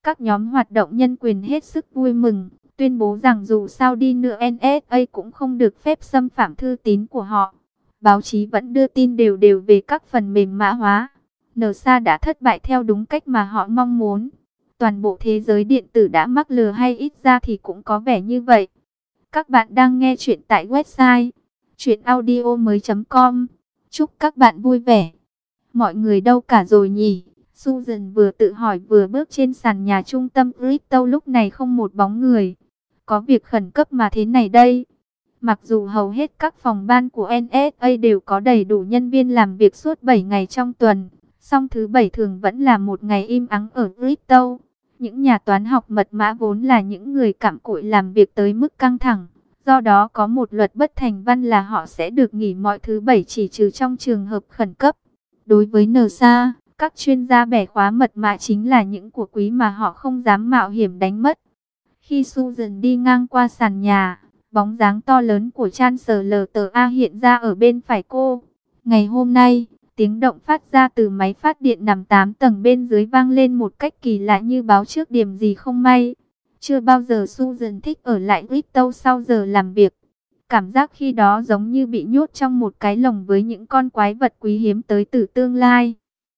các nhóm hoạt động nhân quyền hết sức vui mừng, tuyên bố rằng dù sao đi nữa NSA cũng không được phép xâm phạm thư tín của họ. Báo chí vẫn đưa tin đều đều về các phần mềm mã hóa. NSA đã thất bại theo đúng cách mà họ mong muốn. Toàn bộ thế giới điện tử đã mắc lừa hay ít ra thì cũng có vẻ như vậy. Các bạn đang nghe chuyện tại website chuyenaudio.com. Chúc các bạn vui vẻ. Mọi người đâu cả rồi nhỉ? Susan vừa tự hỏi vừa bước trên sàn nhà trung tâm crypto, lúc này không một bóng người. Có việc khẩn cấp mà thế này đây. Mặc dù hầu hết các phòng ban của NSA đều có đầy đủ nhân viên làm việc suốt 7 ngày trong tuần, song thứ Bảy thường vẫn là một ngày im ắng ở crypto. Những nhà toán học mật mã vốn là những người cặm cụi làm việc tới mức căng thẳng. Do đó có một luật bất thành văn là họ sẽ được nghỉ mọi thứ Bảy chỉ trừ trong trường hợp khẩn cấp. Đối với NSA, các chuyên gia bẻ khóa mật mã chính là những của quý mà họ không dám mạo hiểm đánh mất. Khi Susan đi ngang qua sàn nhà, bóng dáng to lớn của Chancellor hiện ra ở bên phải cô. Ngày hôm nay, tiếng động phát ra từ máy phát điện nằm 8 tầng bên dưới vang lên một cách kỳ lạ như báo trước điểm gì không may. Chưa bao giờ Susan thích ở lại crypto sau giờ làm việc. Cảm giác khi đó giống như bị nhốt trong một cái lồng với những con quái vật quý hiếm tới từ tương lai.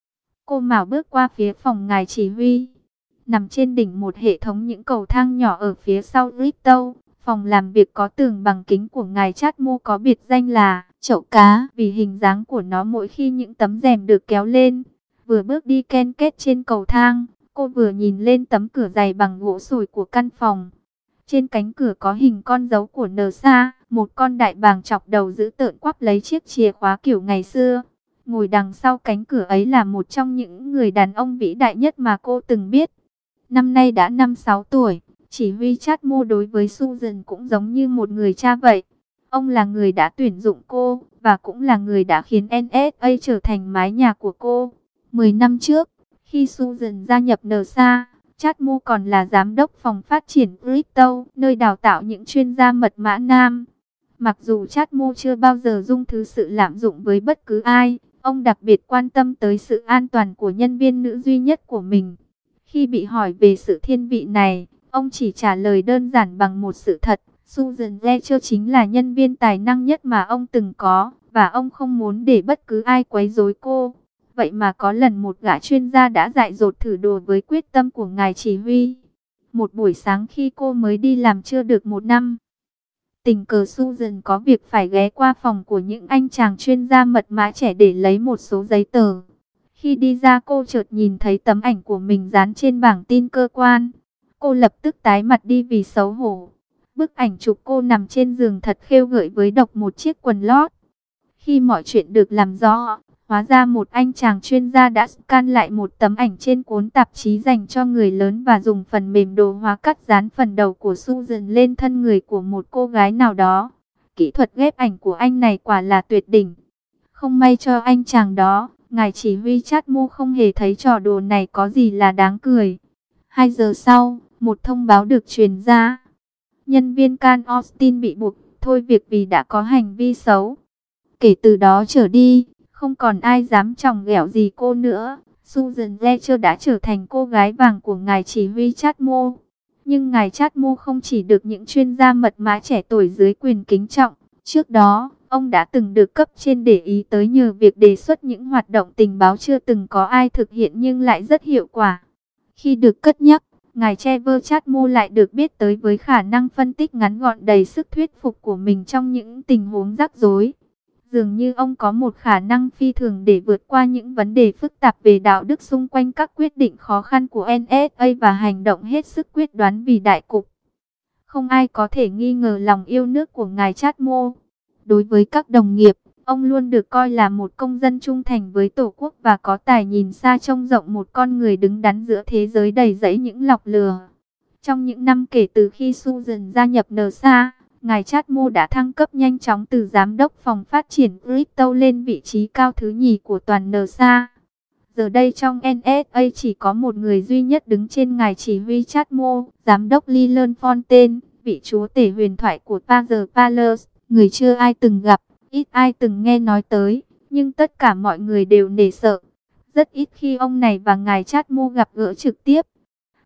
Cô Mảo bước qua phía phòng ngài chỉ huy. Nằm trên đỉnh một hệ thống những cầu thang nhỏ ở phía sau crypto, phòng làm việc có tường bằng kính của ngài Chatmo có biệt danh là chậu cá vì hình dáng của nó mỗi khi những tấm rèm được kéo lên. Vừa bước đi ken kết trên cầu thang, cô vừa nhìn lên tấm cửa dày bằng gỗ sồi của căn phòng. Trên cánh cửa có hình con dấu của NSA, một con đại bàng chọc đầu dữ tợn quắp lấy chiếc chìa khóa kiểu ngày xưa. Ngồi đằng sau cánh cửa ấy là một trong những người đàn ông vĩ đại nhất mà cô từng biết. Năm nay đã 56 tuổi, chỉ huy Chatmo đối với Susan cũng giống như một người cha vậy. Ông là người đã tuyển dụng cô, và cũng là người đã khiến NSA trở thành mái nhà của cô. 10 năm trước, khi Susan gia nhập NSA, Chatmo còn là giám đốc phòng phát triển crypto, nơi đào tạo những chuyên gia mật mã nam. Mặc dù Chatmo chưa bao giờ dung thứ sự lạm dụng với bất cứ ai, ông đặc biệt quan tâm tới sự an toàn của nhân viên nữ duy nhất của mình. Khi bị hỏi về sự thiên vị này, ông chỉ trả lời đơn giản bằng một sự thật. Susan Fletcher chính là nhân viên tài năng nhất mà ông từng có, và ông không muốn để bất cứ ai quấy rối cô. Vậy mà có lần một gã chuyên gia đã dại dột thử đồ với quyết tâm của ngài chỉ huy. Một buổi sáng khi cô mới đi làm chưa được 1 năm, tình cờ Susan có việc phải ghé qua phòng của những anh chàng chuyên gia mật mã trẻ để lấy một số giấy tờ. Khi đi ra cô chợt nhìn thấy tấm ảnh của mình dán trên bảng tin cơ quan. Cô lập tức tái mặt đi vì xấu hổ. Bức ảnh chụp cô nằm trên giường thật khêu gợi với độc một chiếc quần lót. Khi mọi chuyện được làm rõ, hóa ra một anh chàng chuyên gia đã scan lại một tấm ảnh trên cuốn tạp chí dành cho người lớn và dùng phần mềm đồ hóa cắt dán phần đầu của Susan lên thân người của một cô gái nào đó. Kỹ thuật ghép ảnh của anh này quả là tuyệt đỉnh. Không may cho anh chàng đó, ngài chỉ huy Chatmo không hề thấy trò đùa này có gì là đáng cười. 2 giờ sau, một thông báo được truyền ra. Nhân viên Can Austin bị buộc thôi việc vì đã có hành vi xấu. Kể từ đó trở đi, không còn ai dám chòng ghẹo gì cô nữa. Susan Fletcher đã trở thành cô gái vàng của ngài chỉ huy Chatmo. Nhưng ngài Chatmo không chỉ được những chuyên gia mật mã trẻ tuổi dưới quyền kính trọng. Trước đó, ông đã từng được cấp trên để ý tới nhờ việc đề xuất những hoạt động tình báo chưa từng có ai thực hiện nhưng lại rất hiệu quả. Khi được cất nhắc, ngài Trevor Chatmo lại được biết tới với khả năng phân tích ngắn gọn đầy sức thuyết phục của mình trong những tình huống rắc rối. Dường như ông có một khả năng phi thường để vượt qua những vấn đề phức tạp về đạo đức xung quanh các quyết định khó khăn của NSA và hành động hết sức quyết đoán vì đại cục. Không ai có thể nghi ngờ lòng yêu nước của ngài Chatmo. Đối với các đồng nghiệp, ông luôn được coi là một công dân trung thành với Tổ quốc và có tài nhìn xa trông rộng, một con người đứng đắn giữa thế giới đầy rẫy những lọc lừa. Trong những năm kể từ khi Susan gia nhập NSA, ngài Chatmo đã thăng cấp nhanh chóng từ giám đốc phòng phát triển crypto lên vị trí cao thứ nhì của toàn NSA. Giờ đây trong NSA chỉ có một người duy nhất đứng trên ngài chỉ huy Chatmo, giám đốc Leland Fontaine, vị chúa tể huyền thoại của Father Palace, người chưa ai từng gặp, ít ai từng nghe nói tới, nhưng tất cả mọi người đều nể sợ. Rất ít khi ông này và ngài Chatmo gặp gỡ trực tiếp.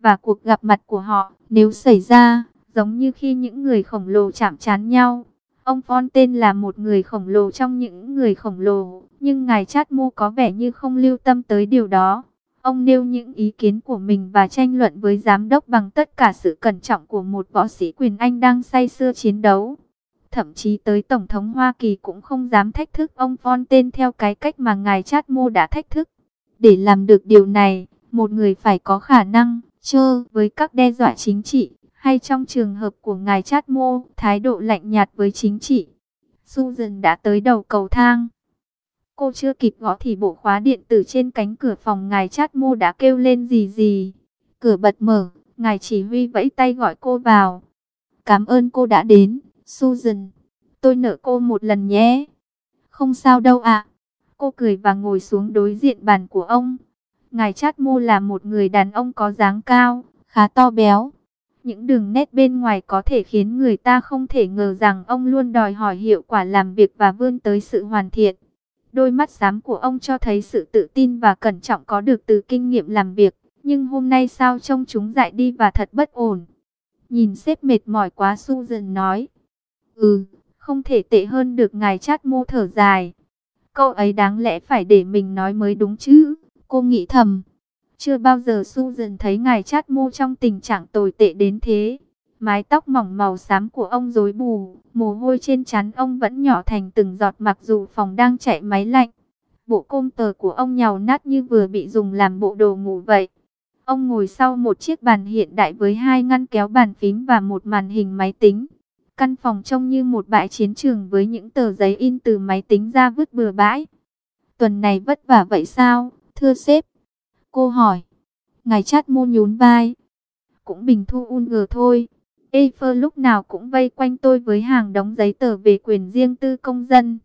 và cuộc gặp mặt của họ, nếu xảy ra, giống như khi những người khổng lồ chạm trán nhau. Ông Fontaine là một người khổng lồ trong những người khổng lồ, nhưng ngài Chadmo có vẻ như không lưu tâm tới điều đó. Ông nêu những ý kiến của mình và tranh luận với giám đốc bằng tất cả sự cẩn trọng của một võ sĩ quyền Anh đang say sưa chiến đấu. Thậm chí tới Tổng thống Hoa Kỳ cũng không dám thách thức ông Fontaine theo cái cách mà ngài Chadmo đã thách thức. Để làm được điều này, một người phải có khả năng chơi với các đe dọa chính trị, hay trong trường hợp của ngài Chadmo, thái độ lạnh nhạt với chính trị. Susan đã tới đầu cầu thang. Cô chưa kịp gõ thì bộ khóa điện tử trên cánh cửa phòng ngài Chadmo đã kêu lên gì gì. Cửa bật mở, ngài chỉ huy vẫy tay gọi cô vào. Cảm ơn cô đã đến, Susan. Tôi nợ cô một lần nhé. Không sao đâu ạ. Cô cười và ngồi xuống đối diện bàn của ông. Ngài Chadmo là một người đàn ông có dáng cao, khá to béo. Những đường nét bên ngoài có thể khiến người ta không thể ngờ rằng ông luôn đòi hỏi hiệu quả làm việc và vươn tới sự hoàn thiện. Đôi mắt xám của ông cho thấy sự tự tin và cẩn trọng có được từ kinh nghiệm làm việc. Nhưng hôm nay sao trông chúng dại đi và thật bất ổn. Nhìn sếp mệt mỏi quá, Susan nói. Không thể tệ hơn được, ngài Chadmo thở dài. Câu ấy đáng lẽ phải để mình nói mới đúng chứ, cô nghĩ thầm. Chưa bao giờ Susan thấy ngài Chadmo trong tình trạng tồi tệ đến thế. Mái tóc mỏng màu xám của ông rối bù, mồ hôi trên trán ông vẫn nhỏ thành từng giọt mặc dù phòng đang chạy máy lạnh. Bộ côm tờ của ông nhàu nát như vừa bị dùng làm bộ đồ ngủ vậy. Ông ngồi sau một chiếc bàn hiện đại với 2 ngăn kéo bàn phím và một màn hình máy tính. Căn phòng trông như một bãi chiến trường với những tờ giấy in từ máy tính ra vứt bừa bãi. Tuần này vất vả vậy sao, thưa sếp? Cô hỏi. Ngài Chadmo nhún vai. Cũng bình thu thôi. Eiffel lúc nào cũng vây quanh tôi với hàng đống giấy tờ về quyền riêng tư công dân.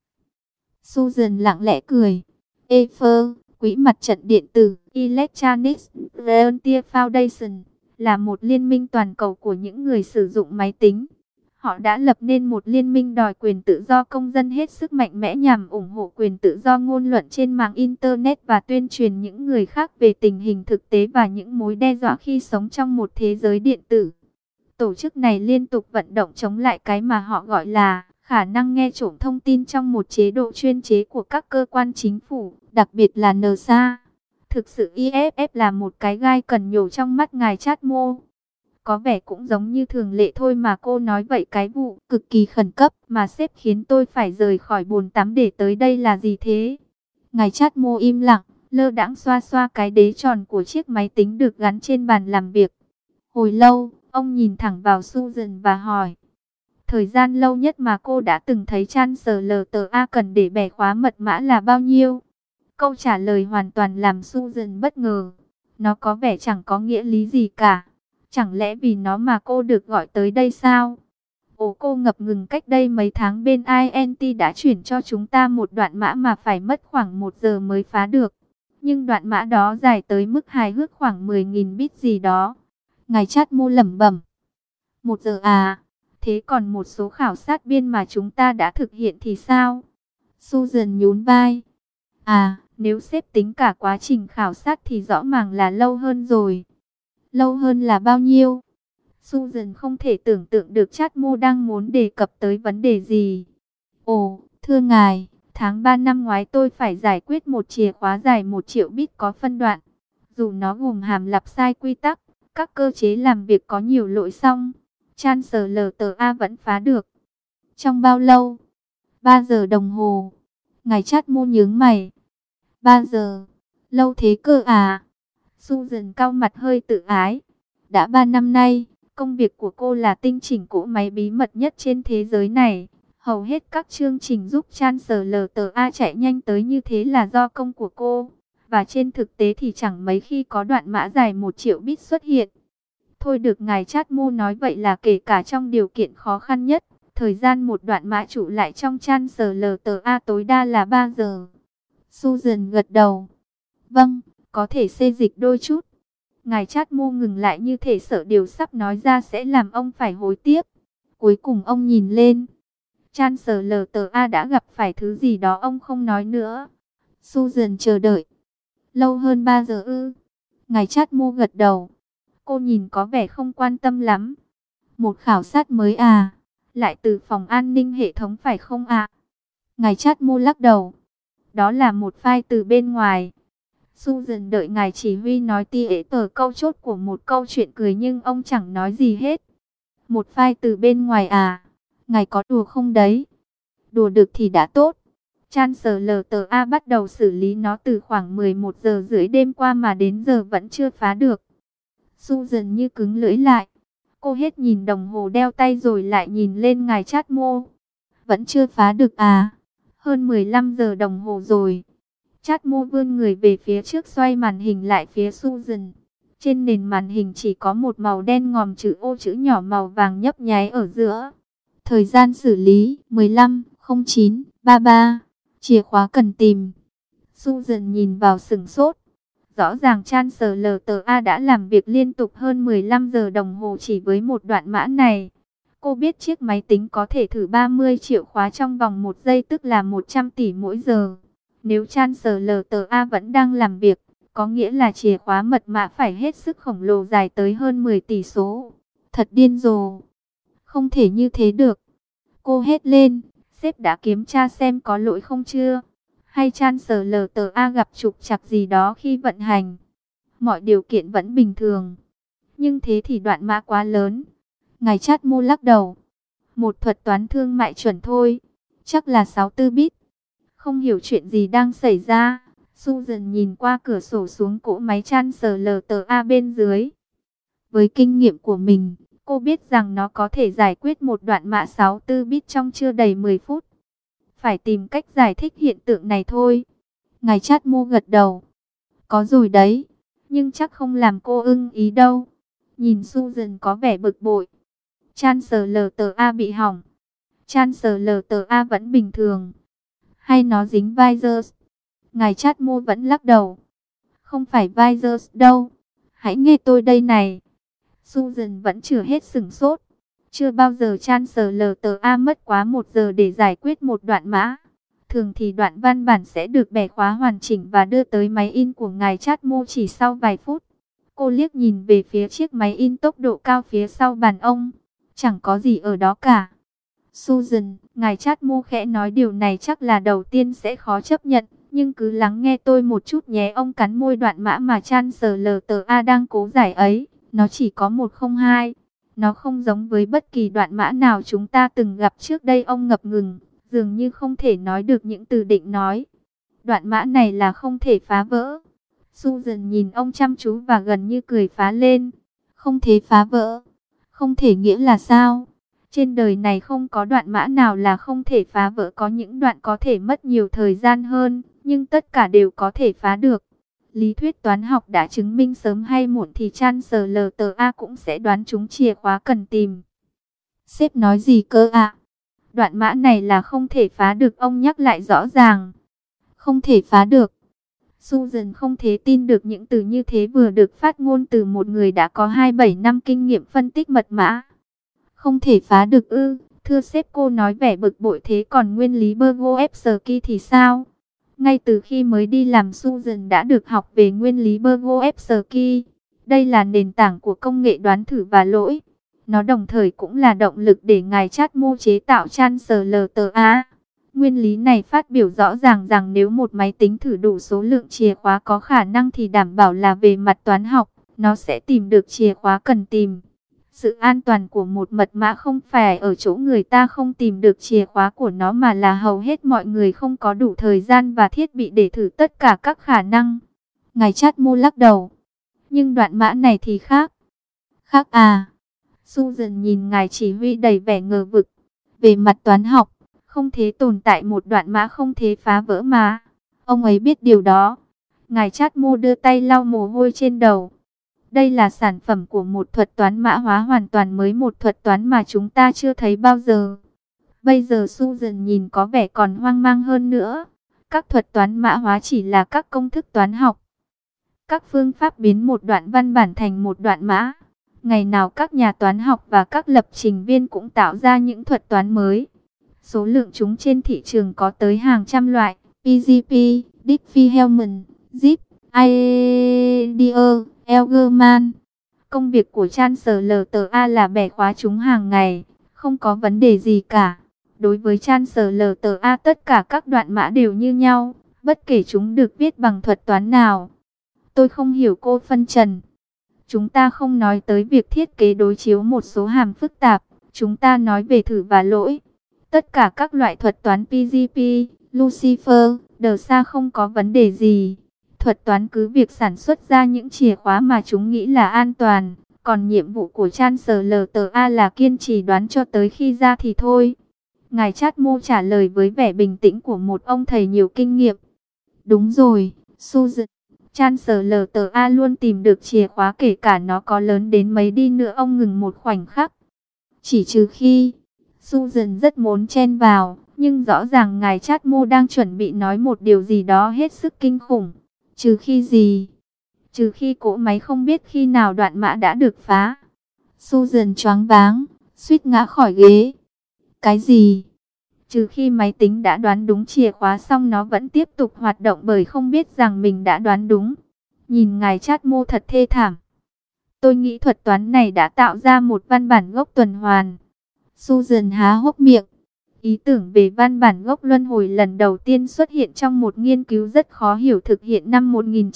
Susan lặng lẽ cười. Eiffel, Quỹ mặt trận điện tử Electronic Frontier Foundation, là một liên minh toàn cầu của những người sử dụng máy tính. Họ đã lập nên một liên minh đòi quyền tự do công dân hết sức mạnh mẽ nhằm ủng hộ quyền tự do ngôn luận trên mạng Internet và tuyên truyền những người khác về tình hình thực tế và những mối đe dọa khi sống trong một thế giới điện tử. Tổ chức này liên tục vận động chống lại cái mà họ gọi là khả năng nghe trộm thông tin trong một chế độ chuyên chế của các cơ quan chính phủ, đặc biệt là NSA. Thực sự EFF là một cái gai cần nhổ trong mắt ngài Chadmo. Có vẻ cũng giống như thường lệ thôi mà cô nói vậy, cái vụ cực kỳ khẩn cấp mà sếp khiến tôi phải rời khỏi bồn tắm để tới đây là gì thế? Ngài Chadmo im lặng, lơ đãng xoa xoa cái đế tròn của chiếc máy tính được gắn trên bàn làm việc. Hồi lâu, ông nhìn thẳng vào Susan và hỏi. Thời gian lâu nhất mà cô đã từng thấy Chancellor cần để bẻ khóa mật mã là bao nhiêu? Câu trả lời hoàn toàn làm Susan bất ngờ. Nó có vẻ chẳng có nghĩa lý gì cả. Chẳng lẽ vì nó mà cô được gọi tới đây sao? Cô ngập ngừng, cách đây mấy tháng bên INT đã chuyển cho chúng ta một đoạn mã mà phải mất khoảng 1 giờ mới phá được. Nhưng đoạn mã đó dài tới mức hài hước khoảng 10.000 bit gì đó. Ngài Chadmo lẩm bẩm. 1 giờ à? Thế còn một số khảo sát biên mà chúng ta đã thực hiện thì sao? Susan nhún vai. Nếu xếp tính cả quá trình khảo sát thì rõ ràng là lâu hơn rồi. Lâu hơn là bao nhiêu? Susan không thể tưởng tượng được Chadmo đang muốn đề cập tới vấn đề gì. Thưa ngài, tháng 3 năm ngoái tôi phải giải quyết một chìa khóa dài 1 triệu bit có phân đoạn. Dù nó gồm hàm lặp sai quy tắc, các cơ chế làm việc có nhiều lỗi song Chancellor vẫn phá được. Trong bao lâu? 3 giờ đồng hồ. Ngài Chadmo nhướng mày. 3 giờ? Lâu thế cơ à? Susan cau mặt hơi tự ái. Đã 3 năm nay, công việc của cô là tinh chỉnh cỗ máy bí mật nhất trên thế giới này. Hầu hết các chương trình giúp Chancellor chạy nhanh tới như thế là do công của cô. Và trên thực tế thì chẳng mấy khi có đoạn mã dài 1 triệu bit xuất hiện. Thôi được, ngài Chadmo nói vậy là kể cả trong điều kiện khó khăn nhất, thời gian một đoạn mã trụ lại trong Chancellor tối đa là 3 giờ. Susan gật đầu. Vâng, có thể xê dịch đôi chút. Ngài Chadmo ngừng lại như thể sợ điều sắp nói ra sẽ làm ông phải hối tiếc. Cuối cùng ông nhìn lên. Chancellor đã gặp phải thứ gì đó ông không nói nữa. Susan chờ đợi. Lâu hơn 3 giờ ư? Ngài Chadmo gật đầu. Cô nhìn có vẻ không quan tâm lắm. Một khảo sát mới à? Lại từ phòng an ninh hệ thống phải không ạ? Ngài Chát lắc đầu. Đó là một file từ bên ngoài. Susan đợi ngài chỉ huy nói tỉa tờ câu chốt của một câu chuyện cười nhưng ông chẳng nói gì hết. Một file từ bên ngoài à? Ngài có đùa không đấy? Đùa được thì đã tốt. Chancellor bắt đầu xử lý nó từ khoảng 11 giờ rưỡi đêm qua mà đến giờ vẫn chưa phá được. Susan như cứng lưỡi lại. Cô hết nhìn đồng hồ đeo tay rồi lại nhìn lên ngài Chát. Vẫn chưa phá được à? Hơn 15 giờ đồng hồ rồi. Chát vươn người về phía trước xoay màn hình lại phía Susan. Trên nền màn hình chỉ có một màu đen ngòm chữ ô chữ nhỏ màu vàng nhấp nháy ở giữa. Thời gian xử lý 15:09:33. Chìa khóa cần tìm. Susan nhìn vào sửng sốt. Rõ ràng Chancellor đã làm việc liên tục hơn 15 giờ đồng hồ chỉ với một đoạn mã này. Cô biết chiếc máy tính có thể thử 30 triệu khóa trong vòng 1 giây tức là 100 tỷ mỗi giờ. Nếu Chancellor vẫn đang làm việc, có nghĩa là chìa khóa mật mã phải hết sức khổng lồ dài tới hơn 10 tỷ số. Thật điên rồ. Không thể như thế được. Cô hét lên, sếp đã kiểm tra xem có lỗi không chưa? Hay Chancellor gặp trục trặc gì đó khi vận hành? Mọi điều kiện vẫn bình thường. Nhưng thế thì đoạn mã quá lớn. Ngài Chát lắc đầu. Một thuật toán thương mại chuẩn thôi. Chắc là 64 bit. Không hiểu chuyện gì đang xảy ra. Susan nhìn qua cửa sổ xuống cỗ máy Chancellor bên dưới. Với kinh nghiệm của mình, cô biết rằng nó có thể giải quyết một đoạn mã 64 bit trong chưa đầy 10 phút. Phải tìm cách giải thích hiện tượng này thôi. Ngài Chát gật đầu. Có rồi đấy. Nhưng chắc không làm cô ưng ý đâu. Nhìn Susan có vẻ bực bội. Chancellor bị hỏng. Chancellor vẫn bình thường. Hay nó dính virus? Ngài Chát vẫn lắc đầu. Không phải virus đâu. Hãy nghe tôi đây này. Susan vẫn chưa hết sửng sốt. Chưa bao giờ Chancellor mất quá 1 giờ để giải quyết một đoạn mã. Thường thì đoạn văn bản sẽ được bẻ khóa hoàn chỉnh và đưa tới máy in của ngài Chát chỉ sau vài phút. Cô liếc nhìn về phía chiếc máy in tốc độ cao phía sau bàn ông. Chẳng có gì ở đó cả. Susan, ngài Chát khẽ nói điều này chắc là đầu tiên sẽ khó chấp nhận. Nhưng cứ lắng nghe tôi một chút nhé. Ông cắn môi đoạn mã mà Chancellor đang cố giải ấy. Nó chỉ có 102. Nó không giống với bất kỳ đoạn mã nào chúng ta từng gặp trước đây. Ông ngập ngừng, dường như không thể nói được những từ định nói. Đoạn mã này là không thể phá vỡ. Susan nhìn ông chăm chú và gần như cười phá lên. Không thể phá vỡ. Không thể nghĩa là sao? Trên đời này không có đoạn mã nào là không thể phá vỡ. Có những đoạn có thể mất nhiều thời gian hơn, nhưng tất cả đều có thể phá được. Lý thuyết toán học đã chứng minh sớm hay muộn thì Chancellor cũng sẽ đoán trúng chìa khóa cần tìm. Sếp nói gì cơ ạ? Đoạn mã này là không thể phá được, ông nhắc lại rõ ràng. Không thể phá được. Susan không thể tin được những từ như thế vừa được phát ngôn từ một người đã có 27 năm kinh nghiệm phân tích mật mã. Không thể phá được ư? Thưa sếp, cô nói vẻ bực bội thế, còn nguyên lý Bergolevsky thì sao? Ngay từ khi mới đi làm, Susan đã được học về nguyên lý Bergolevsky. Đây là nền tảng của công nghệ đoán thử và lỗi. Nó đồng thời cũng là động lực để ngài Chát chế tạo Chancellor. Nguyên lý này phát biểu rõ ràng rằng nếu một máy tính thử đủ số lượng chìa khóa có khả năng thì đảm bảo là về mặt toán học, nó sẽ tìm được chìa khóa cần tìm. Sự an toàn của một mật mã không phải ở chỗ người ta không tìm được chìa khóa của nó, mà là hầu hết mọi người không có đủ thời gian và thiết bị để thử tất cả các khả năng. Ngài Chát lắc đầu. Nhưng đoạn mã này thì khác. Khác à? Susan nhìn ngài chỉ huy đầy vẻ ngờ vực. Về mặt toán học, không thể tồn tại một đoạn mã không thể phá vỡ mà. Ông ấy biết điều đó. Ngài Chát đưa tay lau mồ hôi trên đầu. Đây là sản phẩm của một thuật toán mã hóa hoàn toàn mới, một thuật toán mà chúng ta chưa thấy bao giờ. Bây giờ Susan nhìn có vẻ còn hoang mang hơn nữa. Các thuật toán mã hóa chỉ là các công thức toán học. Các phương pháp biến một đoạn văn bản thành một đoạn mã. Ngày nào các nhà toán học và các lập trình viên cũng tạo ra những thuật toán mới. Số lượng chúng trên thị trường có tới hàng trăm loại. PGP, Diffie-Hellman, Zip, IDEA, Elgerman. Công việc của Chancellor là bẻ khóa chúng hàng ngày, không có vấn đề gì cả. Đối với Chancellor tất cả các đoạn mã đều như nhau, bất kể chúng được viết bằng thuật toán nào. Tôi không hiểu, cô phân trần. Chúng ta không nói tới việc thiết kế đối chiếu một số hàm phức tạp, chúng ta nói về thử và lỗi. Tất cả các loại thuật toán PGP, Lucifer, DSA không có vấn đề gì. Thuật toán cứ việc sản xuất ra những chìa khóa mà chúng nghĩ là an toàn. Còn nhiệm vụ của Chancellor là kiên trì đoán cho tới khi ra thì thôi. Ngài Chadmo trả lời với vẻ bình tĩnh của một ông thầy nhiều kinh nghiệm. Đúng rồi, Susan. Chancellor luôn tìm được chìa khóa kể cả nó có lớn đến mấy đi nữa. Ông ngừng một khoảnh khắc. Chỉ trừ khi... Susan rất muốn chen vào, nhưng rõ ràng ngài Chadmo đang chuẩn bị nói một điều gì đó hết sức kinh khủng. Trừ khi gì? Trừ khi cỗ máy không biết khi nào đoạn mã đã được phá. Susan choáng váng, suýt ngã khỏi ghế. Cái gì? Trừ khi máy tính đã đoán đúng chìa khóa xong nó vẫn tiếp tục hoạt động bởi không biết rằng mình đã đoán đúng. Nhìn ngài Chadmo thật thê thảm. Tôi nghĩ thuật toán này đã tạo ra một văn bản gốc tuần hoàn. Susan há hốc miệng. Ý tưởng về văn bản gốc luân hồi lần đầu tiên xuất hiện trong một nghiên cứu rất khó hiểu thực hiện năm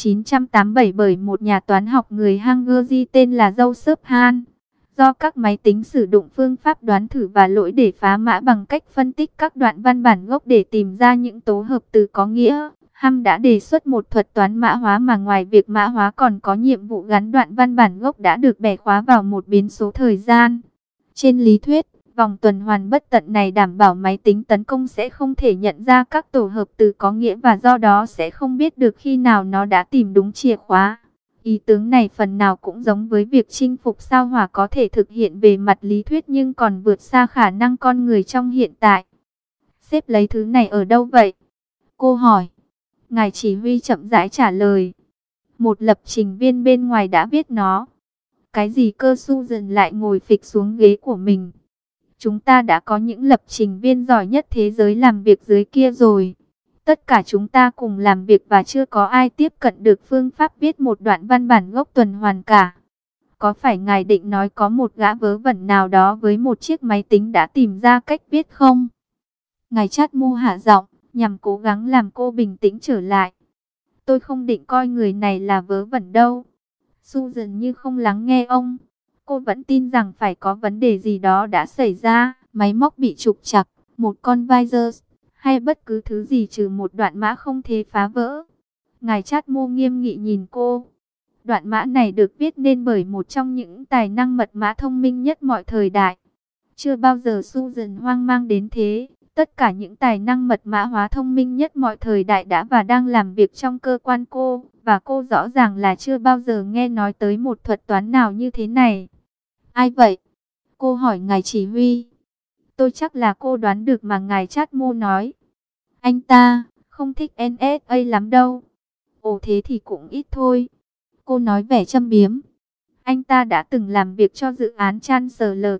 1987 bởi một nhà toán học người Hungary tên là Joseph Hahn. Do các máy tính sử dụng phương pháp đoán thử và lỗi để phá mã bằng cách phân tích các đoạn văn bản gốc để tìm ra những tố hợp từ có nghĩa, Hahn đã đề xuất một thuật toán mã hóa mà ngoài việc mã hóa còn có nhiệm vụ gắn đoạn văn bản gốc đã được bẻ khóa vào một biến số thời gian. Trên lý thuyết, vòng tuần hoàn bất tận này đảm bảo máy tính tấn công sẽ không thể nhận ra các tổ hợp từ có nghĩa và do đó sẽ không biết được khi nào nó đã tìm đúng chìa khóa. Ý tưởng này phần nào cũng giống với việc chinh phục sao Hỏa có thể thực hiện về mặt lý thuyết nhưng còn vượt xa khả năng con người trong hiện tại. Xếp lấy thứ này ở đâu vậy? Cô hỏi. Ngài chỉ huy chậm rãi trả lời. Một lập trình viên bên ngoài đã viết nó. Cái gì cơ? Susan lại ngồi phịch xuống ghế của mình. Chúng ta đã có những lập trình viên giỏi nhất thế giới làm việc dưới kia rồi. Tất cả chúng ta cùng làm việc và chưa có ai tiếp cận được phương pháp viết một đoạn văn bản gốc tuần hoàn cả. Có phải ngài định nói có một gã vớ vẩn nào đó với một chiếc máy tính đã tìm ra cách viết không? Ngài Chadmo hạ giọng, nhằm cố gắng làm cô bình tĩnh trở lại. Tôi không định coi người này là vớ vẩn đâu. Susan như không lắng nghe ông. Cô vẫn tin rằng phải có vấn đề gì đó đã xảy ra, máy móc bị trục trặc, một con virus, hay bất cứ thứ gì trừ một đoạn mã không thể phá vỡ. Ngài Chadmo nghiêm nghị nhìn cô. Đoạn mã này được viết nên bởi một trong những tài năng mật mã thông minh nhất mọi thời đại. Chưa bao giờ Susan hoang mang đến thế. Tất cả những tài năng mật mã hóa thông minh nhất mọi thời đại đã và đang làm việc trong cơ quan cô. Và cô rõ ràng là chưa bao giờ nghe nói tới một thuật toán nào như thế này. Ai vậy? Cô hỏi ngài chỉ huy. Tôi chắc là cô đoán được mà ngài Chadmo nói. Anh ta không thích NSA lắm đâu. Ồ thế thì cũng ít thôi. Cô nói vẻ châm biếm. Anh ta đã từng làm việc cho dự án Chancellor.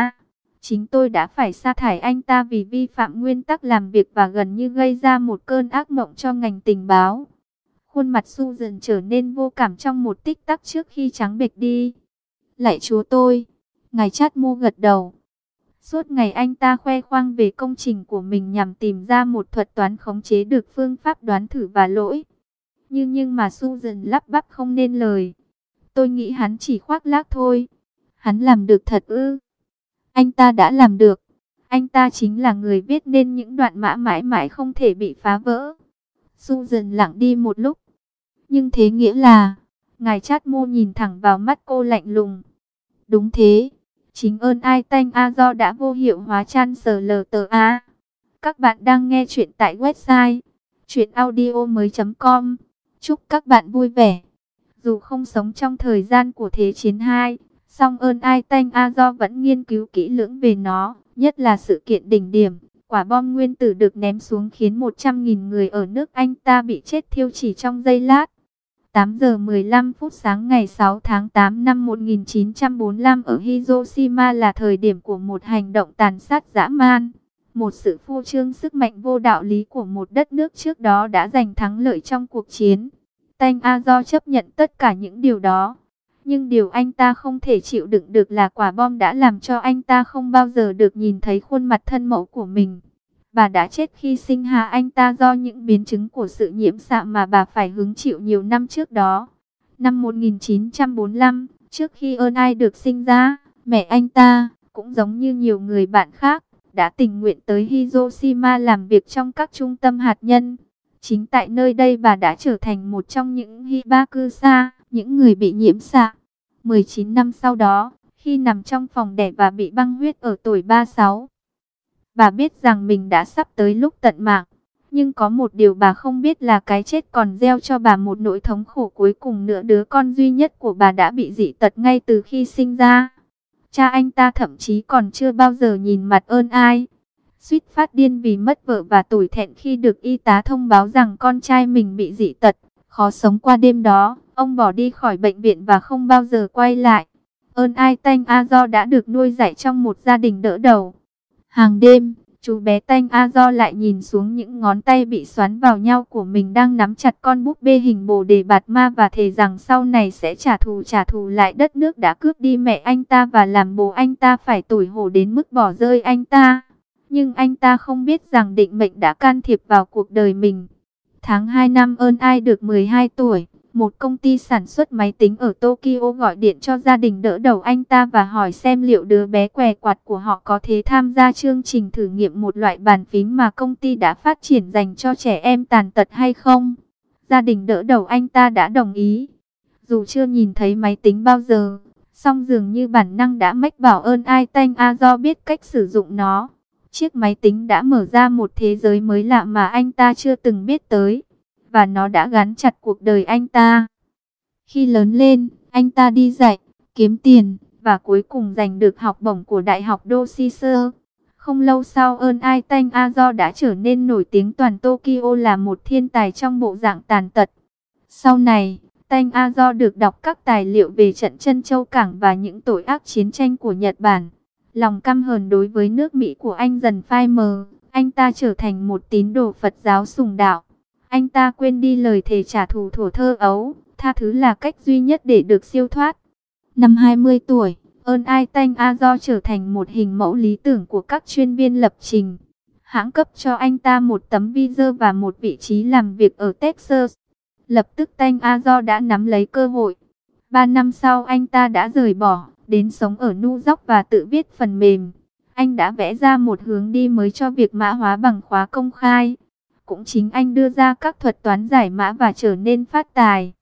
Chính tôi đã phải sa thải anh ta vì vi phạm nguyên tắc làm việc và gần như gây ra một cơn ác mộng cho ngành tình báo. Khuôn mặt Susan trở nên vô cảm trong một tích tắc trước khi trắng bệch đi. Lạy Chúa tôi, ngài Chadmo gật đầu. Suốt ngày anh ta khoe khoang về công trình của mình nhằm tìm ra một thuật toán khống chế được phương pháp đoán thử và lỗi. Nhưng mà Susan lắp bắp không nên lời. Tôi nghĩ hắn chỉ khoác lác thôi. Hắn làm được thật ư? Anh ta đã làm được. Anh ta chính là người viết nên những đoạn mã mãi mãi không thể bị phá vỡ. Susan lặng đi một lúc. Nhưng thế nghĩa là... Ngài Chadmo nhìn thẳng vào mắt cô lạnh lùng. Đúng thế. Chính ơn Einstein do đã vô hiệu hóa Chancellor. Các bạn đang nghe chuyện tại website chuyenaudio.com. Chúc các bạn vui vẻ. Dù không sống trong thời gian của Thế chiến II, song ơn Einstein vẫn nghiên cứu kỹ lưỡng về nó, nhất là sự kiện đỉnh điểm. Quả bom nguyên tử được ném xuống khiến 100.000 người ở nước Anh ta bị chết thiêu chỉ trong giây lát. 8 giờ 15 phút sáng ngày 6 tháng 8 năm 1945 ở Hiroshima là thời điểm của một hành động tàn sát dã man. Một sự phô trương sức mạnh vô đạo lý của một đất nước trước đó đã giành thắng lợi trong cuộc chiến. Tanh Azo chấp nhận tất cả những điều đó. Nhưng điều anh ta không thể chịu đựng được là quả bom đã làm cho anh ta không bao giờ được nhìn thấy khuôn mặt thân mẫu của mình. Bà đã chết khi sinh hạ anh ta do những biến chứng của sự nhiễm xạ mà bà phải hứng chịu nhiều năm trước đó. Năm 1945, trước khi Ern Ai được sinh ra, mẹ anh ta, cũng giống như nhiều người bạn khác, đã tình nguyện tới Hiroshima làm việc trong các trung tâm hạt nhân. Chính tại nơi đây bà đã trở thành một trong những Hibakusa, những người bị nhiễm xạ. 19 năm sau đó, khi nằm trong phòng đẻ và bị băng huyết ở tuổi 36, bà biết rằng mình đã sắp tới lúc tận mạng. Nhưng có một điều bà không biết là cái chết còn gieo cho bà một nỗi thống khổ cuối cùng nữa. Đứa con duy nhất của bà đã bị dị tật ngay từ khi sinh ra. Cha anh ta thậm chí còn chưa bao giờ nhìn mặt Ern Ai. Suýt phát điên vì mất vợ và tủi thẹn khi được y tá thông báo rằng con trai mình bị dị tật. Khó sống qua đêm đó, ông bỏ đi khỏi bệnh viện và không bao giờ quay lại. Ern Ai Tanh A Do đã được nuôi dạy trong một gia đình đỡ đầu. Hàng đêm, chú bé Tanh A Do lại nhìn xuống những ngón tay bị xoắn vào nhau của mình đang nắm chặt con búp bê hình bồ đề bạt ma và thề rằng sau này sẽ trả thù lại đất nước đã cướp đi mẹ anh ta và làm bố anh ta phải tủi hổ đến mức bỏ rơi anh ta. Nhưng anh ta không biết rằng định mệnh đã can thiệp vào cuộc đời mình. Tháng 2 năm Ern Ai được 12 tuổi, một công ty sản xuất máy tính ở Tokyo gọi điện cho gia đình đỡ đầu anh ta và hỏi xem liệu đứa bé què quặt của họ có thể tham gia chương trình thử nghiệm một loại bàn phím mà công ty đã phát triển dành cho trẻ em tàn tật hay không. Gia đình đỡ đầu anh ta đã đồng ý. Dù chưa nhìn thấy máy tính bao giờ, song dường như bản năng đã mách bảo Ern Ai Tanh A Do biết cách sử dụng nó. Chiếc máy tính đã mở ra một thế giới mới lạ mà anh ta chưa từng biết tới, và nó đã gắn chặt cuộc đời anh ta. Khi lớn lên, anh ta đi dạy, kiếm tiền, và cuối cùng giành được học bổng của Đại học Doshisha. Không lâu sau Ern Ai Tanh A Do đã trở nên nổi tiếng toàn Tokyo là một thiên tài trong bộ dạng tàn tật. Sau này, Tanh A Do được đọc các tài liệu về trận Trân Châu Cảng và những tội ác chiến tranh của Nhật Bản. Lòng căm hờn đối với nước Mỹ của anh dần phai mờ, anh ta trở thành một tín đồ Phật giáo sùng đạo. Anh ta quên đi lời thề trả thù thuở thơ ấu, tha thứ là cách duy nhất để được siêu thoát. Năm 20 tuổi, Ern Ai Tanh A Do trở thành một hình mẫu lý tưởng của các chuyên viên lập trình. Hãng cấp cho anh ta một tấm visa và một vị trí làm việc ở Texas. Lập tức Tanh A Do đã nắm lấy cơ hội. 3 năm sau anh ta đã rời bỏ, đến sống ở New York và tự viết phần mềm. Anh đã vẽ ra một hướng đi mới cho việc mã hóa bằng khóa công khai. Cũng chính anh đưa ra các thuật toán giải mã và trở nên phát tài.